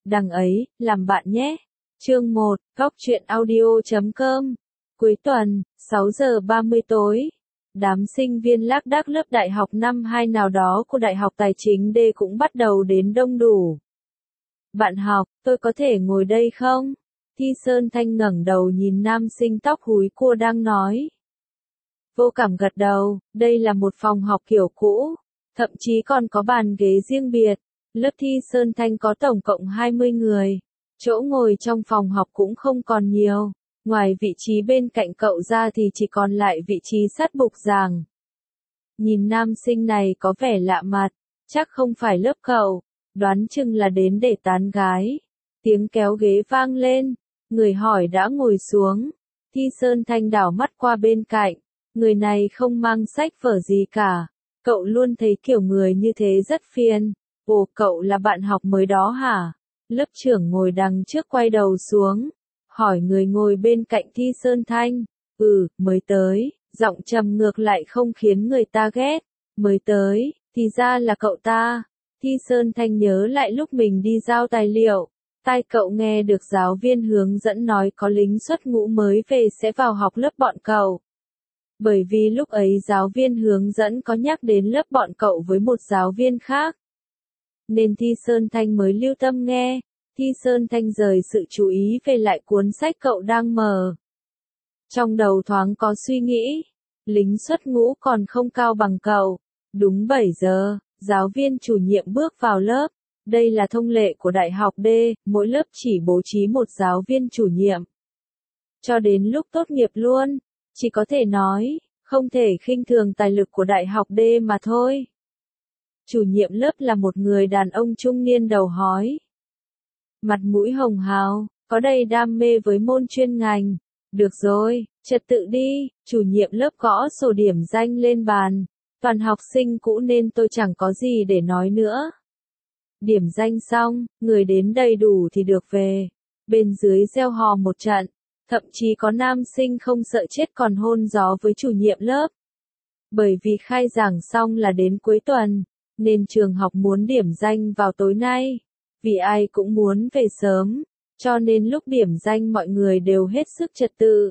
đằng ấy, làm bạn nhé. Chương 1, Góc truyện audio.com. Cuối tuần, 6 giờ 30 tối. Đám sinh viên lác đác lớp đại học năm 2 nào đó của Đại học Tài chính D cũng bắt đầu đến đông đủ. Bạn học, tôi có thể ngồi đây không? Thi Sơn Thanh ngẩng đầu nhìn nam sinh tóc húi cua đang nói. Vô cảm gật đầu, đây là một phòng học kiểu cũ, thậm chí còn có bàn ghế riêng biệt. Lớp Thi Sơn Thanh có tổng cộng 20 người. Chỗ ngồi trong phòng học cũng không còn nhiều. Ngoài vị trí bên cạnh cậu ra thì chỉ còn lại vị trí sát bục giảng. Nhìn nam sinh này có vẻ lạ mặt, chắc không phải lớp cậu, đoán chừng là đến để tán gái. Tiếng kéo ghế vang lên, người hỏi đã ngồi xuống. Thi Sơn Thanh đảo mắt qua bên cạnh, người này không mang sách vở gì cả. Cậu luôn thấy kiểu người như thế rất phiền. Ồ, cậu là bạn học mới đó hả? Lớp trưởng ngồi đằng trước quay đầu xuống, hỏi người ngồi bên cạnh Thi Sơn Thanh. Mới tới, giọng trầm ngược lại không khiến người ta ghét. Mới tới, thì ra là cậu ta. Thi Sơn Thanh nhớ lại lúc mình đi giao tài liệu. Tai cậu nghe được giáo viên hướng dẫn nói có lính xuất ngũ mới về sẽ vào học lớp bọn cậu. Bởi vì lúc ấy giáo viên hướng dẫn có nhắc đến lớp bọn cậu với một giáo viên khác, nên Thi Sơn Thanh mới lưu tâm nghe. Thi Sơn Thanh rời sự chú ý về lại cuốn sách cậu đang mở. Trong đầu thoáng có suy nghĩ, lính xuất ngũ còn không cao bằng cậu. Đúng 7 giờ, giáo viên chủ nhiệm bước vào lớp. Đây là thông lệ của Đại học D, mỗi lớp chỉ bố trí một giáo viên chủ nhiệm. Cho đến lúc tốt nghiệp luôn, chỉ có thể nói, không thể khinh thường tài lực của Đại học D mà thôi. Chủ nhiệm lớp là một người đàn ông trung niên đầu hói. Mặt mũi hồng hào, có đầy đam mê với môn chuyên ngành. Được rồi, trật tự đi, chủ nhiệm lớp gõ sổ điểm danh lên bàn. Toàn học sinh cũ nên tôi chẳng có gì để nói nữa. Điểm danh xong, người đến đầy đủ thì được về. Bên dưới reo hò một trận, thậm chí có nam sinh không sợ chết còn hôn gió với chủ nhiệm lớp. Bởi vì khai giảng xong là đến cuối tuần, nên trường học muốn điểm danh vào tối nay. Vì ai cũng muốn về sớm, cho nên lúc điểm danh mọi người đều hết sức trật tự.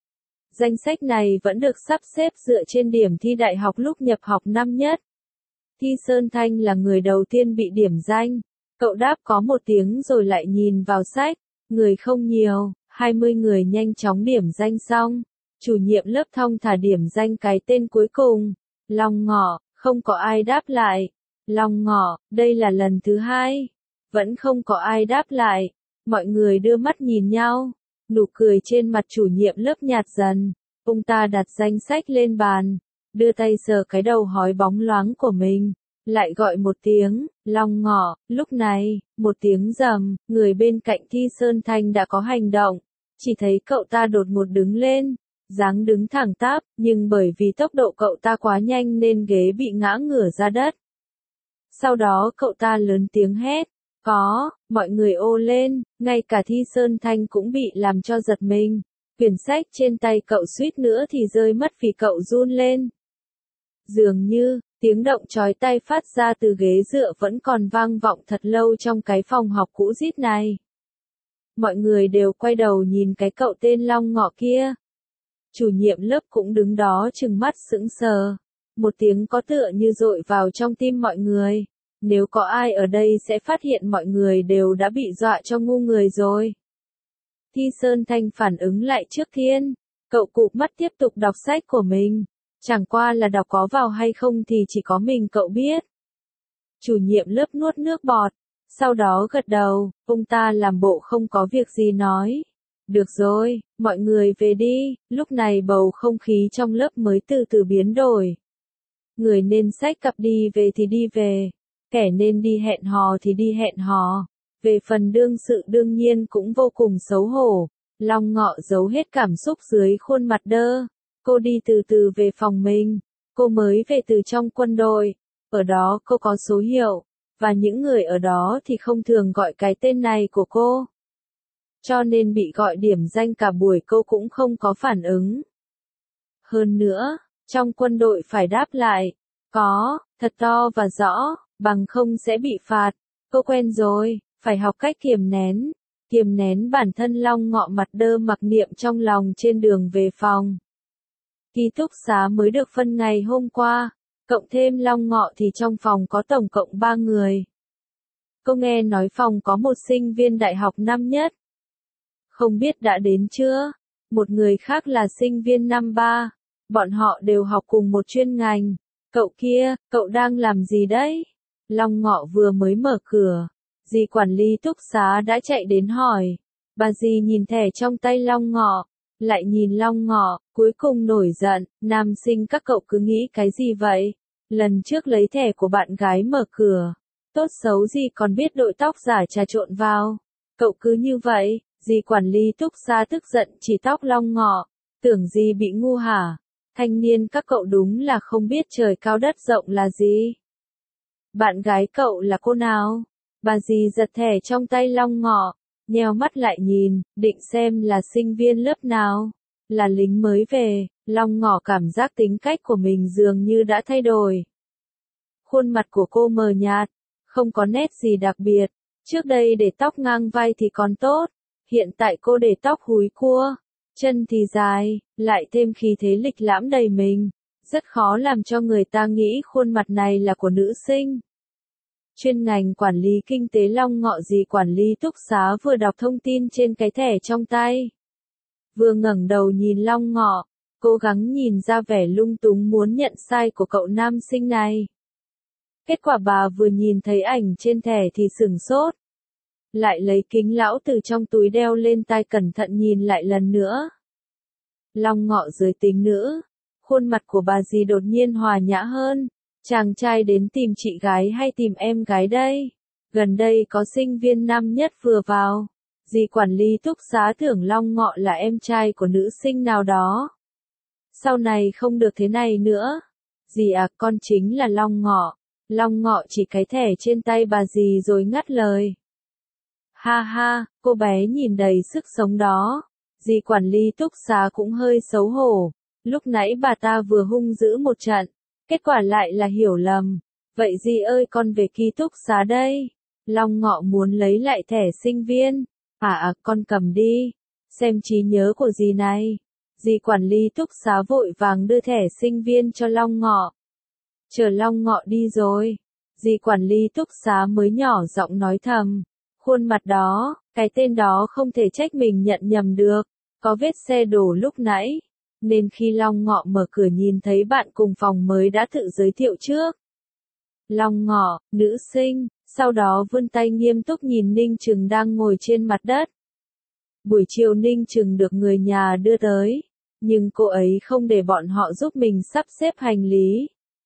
Danh sách này vẫn được sắp xếp dựa trên điểm thi đại học lúc nhập học năm nhất. Thi Sơn Thanh là người đầu tiên bị điểm danh. Cậu đáp có một tiếng rồi lại nhìn vào sách. Người không nhiều, 20 người nhanh chóng điểm danh xong. Chủ nhiệm lớp thong thả điểm danh cái tên cuối cùng. Long Ngọ, không có ai đáp lại. Long Ngọ, đây là lần thứ 2. Vẫn không có ai đáp lại. Mọi người đưa mắt nhìn nhau. Nụ cười trên mặt chủ nhiệm lớp nhạt dần. Ông ta đặt danh sách lên bàn, đưa tay sờ cái đầu hói bóng loáng của mình, lại gọi một tiếng, Long Ngọ. Lúc này, một tiếng rầm, người bên cạnh Thi Sơn Thanh đã có hành động. Chỉ thấy cậu ta đột ngột đứng lên, dáng đứng thẳng tắp, nhưng bởi vì tốc độ cậu ta quá nhanh nên ghế bị ngã ngửa ra đất. Sau đó cậu ta lớn tiếng hét. Mọi người ô lên, ngay cả Thi Sơn Thanh cũng bị làm cho giật mình. Quyển sách trên tay cậu suýt nữa thì rơi mất vì cậu run lên. Dường như, tiếng động chói tai phát ra từ ghế dựa vẫn còn vang vọng thật lâu trong cái phòng học cũ rít này. Mọi người đều quay đầu nhìn cái cậu tên Long Ngọ kia. Chủ nhiệm lớp cũng đứng đó trừng mắt sững sờ. Một tiếng có tựa như dội vào trong tim mọi người. Nếu có ai ở đây sẽ phát hiện mọi người đều đã bị dọa cho ngu người rồi. Thi Sơn Thanh phản ứng lại trước tiên. Cậu cụp mắt tiếp tục đọc sách của mình. Chẳng qua là đọc có vào hay không thì chỉ có mình cậu biết. Chủ nhiệm lớp nuốt nước bọt. Sau đó gật đầu, ông ta làm bộ không có việc gì nói. Được rồi, mọi người về đi. Lúc này bầu không khí trong lớp mới từ từ biến đổi. Người nên xách cặp đi về thì đi về. Kẻ nên đi hẹn hò thì đi hẹn hò. Về phần đương sự đương nhiên cũng vô cùng xấu hổ. Long Ngọ giấu hết cảm xúc dưới khuôn mặt đơ. Cô đi từ từ về phòng mình. Cô mới về từ trong quân đội. Ở đó cô có số hiệu. Và những người ở đó thì không thường gọi cái tên này của cô. Cho nên bị gọi điểm danh cả buổi cô cũng không có phản ứng. Hơn nữa, trong quân đội phải đáp lại. Có, thật to và rõ, bằng không sẽ bị phạt. Cô quen rồi, Phải học cách kiềm nén bản thân. Long Ngọ mặt đơ mặc niệm trong lòng trên đường về phòng. Ký túc xá mới được phân ngày hôm qua, cộng thêm Long Ngọ thì trong phòng có tổng cộng 3 người. Cô nghe nói phòng có một sinh viên đại học năm nhất. Không biết đã đến chưa? Một người khác là sinh viên năm 3. Bọn họ đều học cùng một chuyên ngành. Cậu kia, cậu đang làm gì đấy? Long Ngọ vừa mới mở cửa. Dì quản lý túc xá đã chạy đến hỏi. Bà dì nhìn thẻ trong tay Long Ngọ. Lại nhìn Long Ngọ, cuối cùng nổi giận. Nam sinh các cậu cứ nghĩ cái gì vậy? Lần trước lấy thẻ của bạn gái mở cửa. Tốt xấu gì còn biết đội tóc giả trà trộn vào. Cậu cứ như vậy. Dì quản lý túc xá tức giận chỉ tóc Long Ngọ. Tưởng gì bị ngu hả? Thanh niên các cậu đúng là không biết trời cao đất rộng là gì. Bạn gái cậu là cô nào? Bà dì giật thẻ trong tay Long Ngọ, nheo mắt lại nhìn, định xem là sinh viên lớp nào. Là lính mới về. Long Ngọ cảm giác tính cách của mình dường như đã thay đổi. Khuôn mặt của cô mờ nhạt, không có nét gì đặc biệt. Trước đây để tóc ngang vai thì còn tốt. Hiện tại cô để tóc húi cua, chân thì dài, lại thêm khí thế lịch lãm đầy mình. Rất khó làm cho người ta nghĩ khuôn mặt này là của nữ sinh. Chuyên ngành quản lý kinh tế. Long Ngọ dì quản lý túc xá vừa đọc thông tin trên cái thẻ trong tay. Vừa ngẩng đầu nhìn Long Ngọ, cố gắng nhìn ra vẻ lung túng muốn nhận sai của cậu nam sinh này. Kết quả bà vừa nhìn thấy ảnh trên thẻ thì sửng sốt. Lại lấy kính lão từ trong túi đeo lên tai cẩn thận nhìn lại lần nữa. Long Ngọ giới tính nữ. Khuôn mặt của bà dì đột nhiên hòa nhã hơn. Chàng trai đến tìm chị gái hay tìm em gái đây? Gần đây có sinh viên năm nhất vừa vào. Dì quản lý túc xá tưởng Long Ngọ là em trai của nữ sinh nào đó. Sau này không được thế này nữa. Dì à, con chính là Long Ngọ. Long Ngọ chỉ cái thẻ trên tay bà dì rồi ngắt lời. Ha ha, cô bé nhìn đầy sức sống đó. Dì quản lý túc xá cũng hơi xấu hổ. Lúc nãy bà ta vừa hung dữ một trận. Kết quả lại là hiểu lầm. Vậy dì ơi, con về ký túc xá đây. Long Ngọ muốn lấy lại thẻ sinh viên. Con cầm đi. Xem trí nhớ của dì này. Dì quản lý túc xá vội vàng đưa thẻ sinh viên cho Long Ngọ. Chờ Long Ngọ đi rồi. Dì quản lý túc xá mới nhỏ giọng nói thầm. Khuôn mặt đó, cái tên đó không thể trách mình nhận nhầm được. Có vết xe đổ lúc nãy. Nên khi Long Ngọ mở cửa nhìn thấy bạn cùng phòng mới đã tự giới thiệu trước. Long Ngọ, nữ sinh, sau đó vươn tay nghiêm túc nhìn Ninh Trừng đang ngồi trên mặt đất. Buổi chiều Ninh Trừng được người nhà đưa tới, nhưng cô ấy không để bọn họ giúp mình sắp xếp hành lý.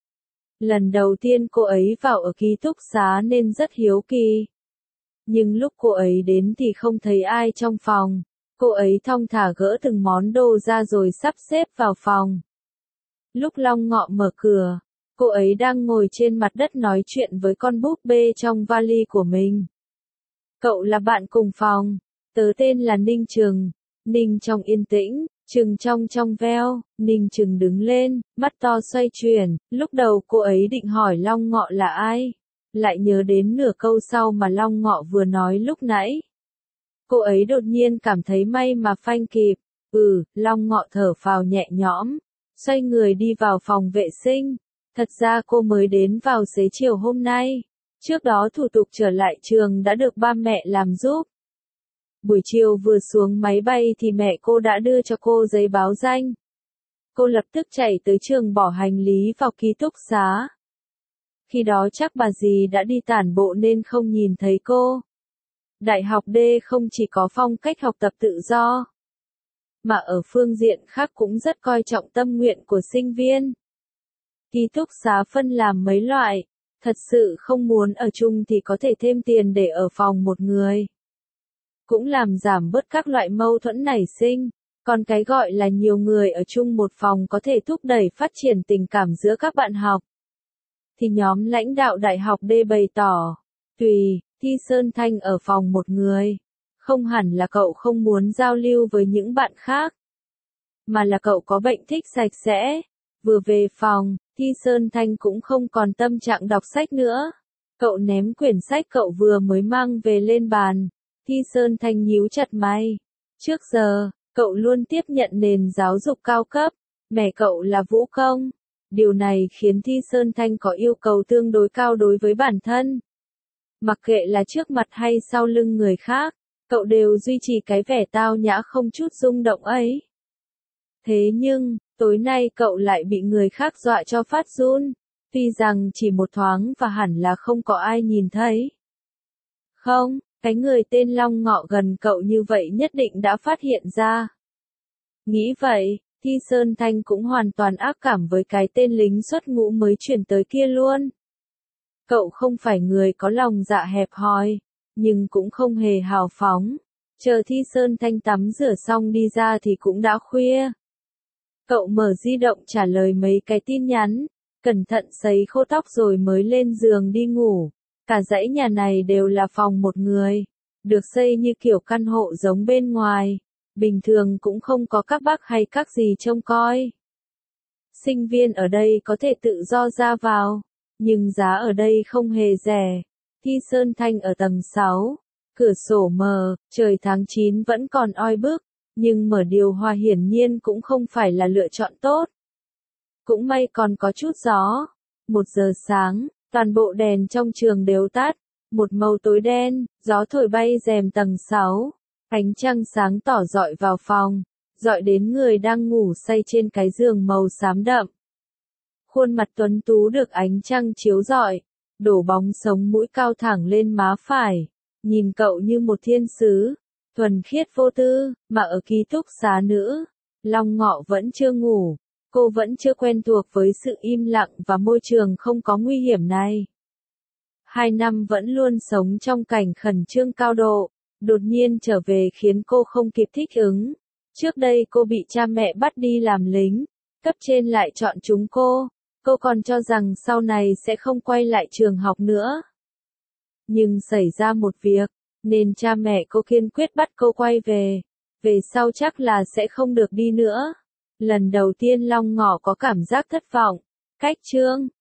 Lần đầu tiên cô ấy vào ở ký túc xá nên rất hiếu kỳ. Nhưng lúc cô ấy đến thì không thấy ai trong phòng. Cô ấy thong thả gỡ từng món đồ ra rồi sắp xếp vào phòng. Lúc Long Ngọ mở cửa, cô ấy đang ngồi trên mặt đất nói chuyện với con búp bê trong vali của mình. Cậu là bạn cùng phòng. Tớ tên là Ninh Trừng. Ninh trong yên tĩnh, Trừng trong veo. Ninh Trừng đứng lên, mắt to xoay chuyển. Lúc đầu cô ấy định hỏi Long Ngọ là ai. Lại nhớ đến nửa câu sau mà Long Ngọ vừa nói lúc nãy. Cô ấy đột nhiên cảm thấy may mà phanh kịp. Long Ngọ thở phào nhẹ nhõm. Xoay người đi vào phòng vệ sinh. Thật ra cô mới đến vào xế chiều hôm nay. Trước đó thủ tục trở lại trường đã được ba mẹ làm giúp. Buổi chiều vừa xuống máy bay thì mẹ cô đã đưa cho cô giấy báo danh. Cô lập tức chạy tới trường bỏ hành lý vào ký túc xá. Khi đó chắc bà dì đã đi tản bộ nên không nhìn thấy cô. Đại học D không chỉ có phong cách học tập tự do, mà ở phương diện khác cũng rất coi trọng tâm nguyện của sinh viên. Ký túc xá phân làm mấy loại, thật sự không muốn ở chung thì có thể thêm tiền để ở phòng một người. Cũng làm giảm bớt các loại mâu thuẫn nảy sinh, còn cái gọi là nhiều người ở chung một phòng có thể thúc đẩy phát triển tình cảm giữa các bạn học. Thì nhóm lãnh đạo Đại học D bày tỏ, tùy, Thi Sơn Thanh ở phòng một người. Không hẳn là cậu không muốn giao lưu với những bạn khác, mà là cậu có bệnh thích sạch sẽ. Vừa về phòng, Thi Sơn Thanh cũng không còn tâm trạng đọc sách nữa. Cậu ném quyển sách cậu vừa mới mang về lên bàn. Thi Sơn Thanh nhíu chặt mày. Trước giờ, cậu luôn tiếp nhận nền giáo dục cao cấp. Mẹ cậu là vũ công. Điều này khiến Thi Sơn Thanh có yêu cầu tương đối cao đối với bản thân. Mặc kệ là trước mặt hay sau lưng người khác, cậu đều duy trì cái vẻ tao nhã không chút rung động ấy. Thế nhưng, tối nay cậu lại bị người khác dọa cho phát run. Tuy rằng chỉ một thoáng và hẳn là không có ai nhìn thấy. Không, cái người tên Long Ngọ gần cậu như vậy nhất định đã phát hiện ra. Nghĩ vậy, Thi Sơn Thanh cũng hoàn toàn ác cảm với cái tên lính xuất ngũ mới chuyển tới kia luôn. Cậu không phải người có lòng dạ hẹp hòi, nhưng cũng không hề hào phóng. Chờ Thi Sơn Thanh tắm rửa xong đi ra thì cũng đã khuya. Cậu mở di động trả lời mấy cái tin nhắn, cẩn thận sấy khô tóc rồi mới lên giường đi ngủ. Cả dãy nhà này đều là phòng một người, được xây như kiểu căn hộ giống bên ngoài, bình thường cũng không có các bác hay các dì trông coi. Sinh viên ở đây có thể tự do ra vào, nhưng giá ở đây không hề rẻ. Thi Sơn Thanh ở tầng 6, cửa sổ mở, trời tháng 9 vẫn còn oi bức, nhưng mở điều hòa hiển nhiên cũng không phải là lựa chọn tốt. Cũng may còn có chút gió. 1 giờ sáng, toàn bộ đèn trong trường đều tắt, một màu tối đen, gió thổi bay rèm tầng 6. Ánh trăng sáng tỏ rọi vào phòng, rọi đến người đang ngủ say trên cái giường màu xám đậm. Khuôn mặt tuấn tú được ánh trăng chiếu rọi, đổ bóng sống mũi cao thẳng lên má phải, nhìn cậu như một thiên sứ, thuần khiết vô tư, mà ở ký túc xá nữa. Long Ngọ vẫn chưa ngủ, cô vẫn chưa quen thuộc với sự im lặng và môi trường không có nguy hiểm này. 2 năm vẫn luôn sống trong cảnh khẩn trương cao độ, đột nhiên trở về khiến cô không kịp thích ứng. Trước đây cô bị cha mẹ bắt đi làm lính, cấp trên lại chọn chúng cô còn cho rằng sau này sẽ không quay lại trường học nữa. Nhưng xảy ra một việc, nên cha mẹ cô kiên quyết bắt cô quay về sau chắc là sẽ không được đi nữa. Lần đầu tiên Long Ngọ có cảm giác thất vọng. Cách chương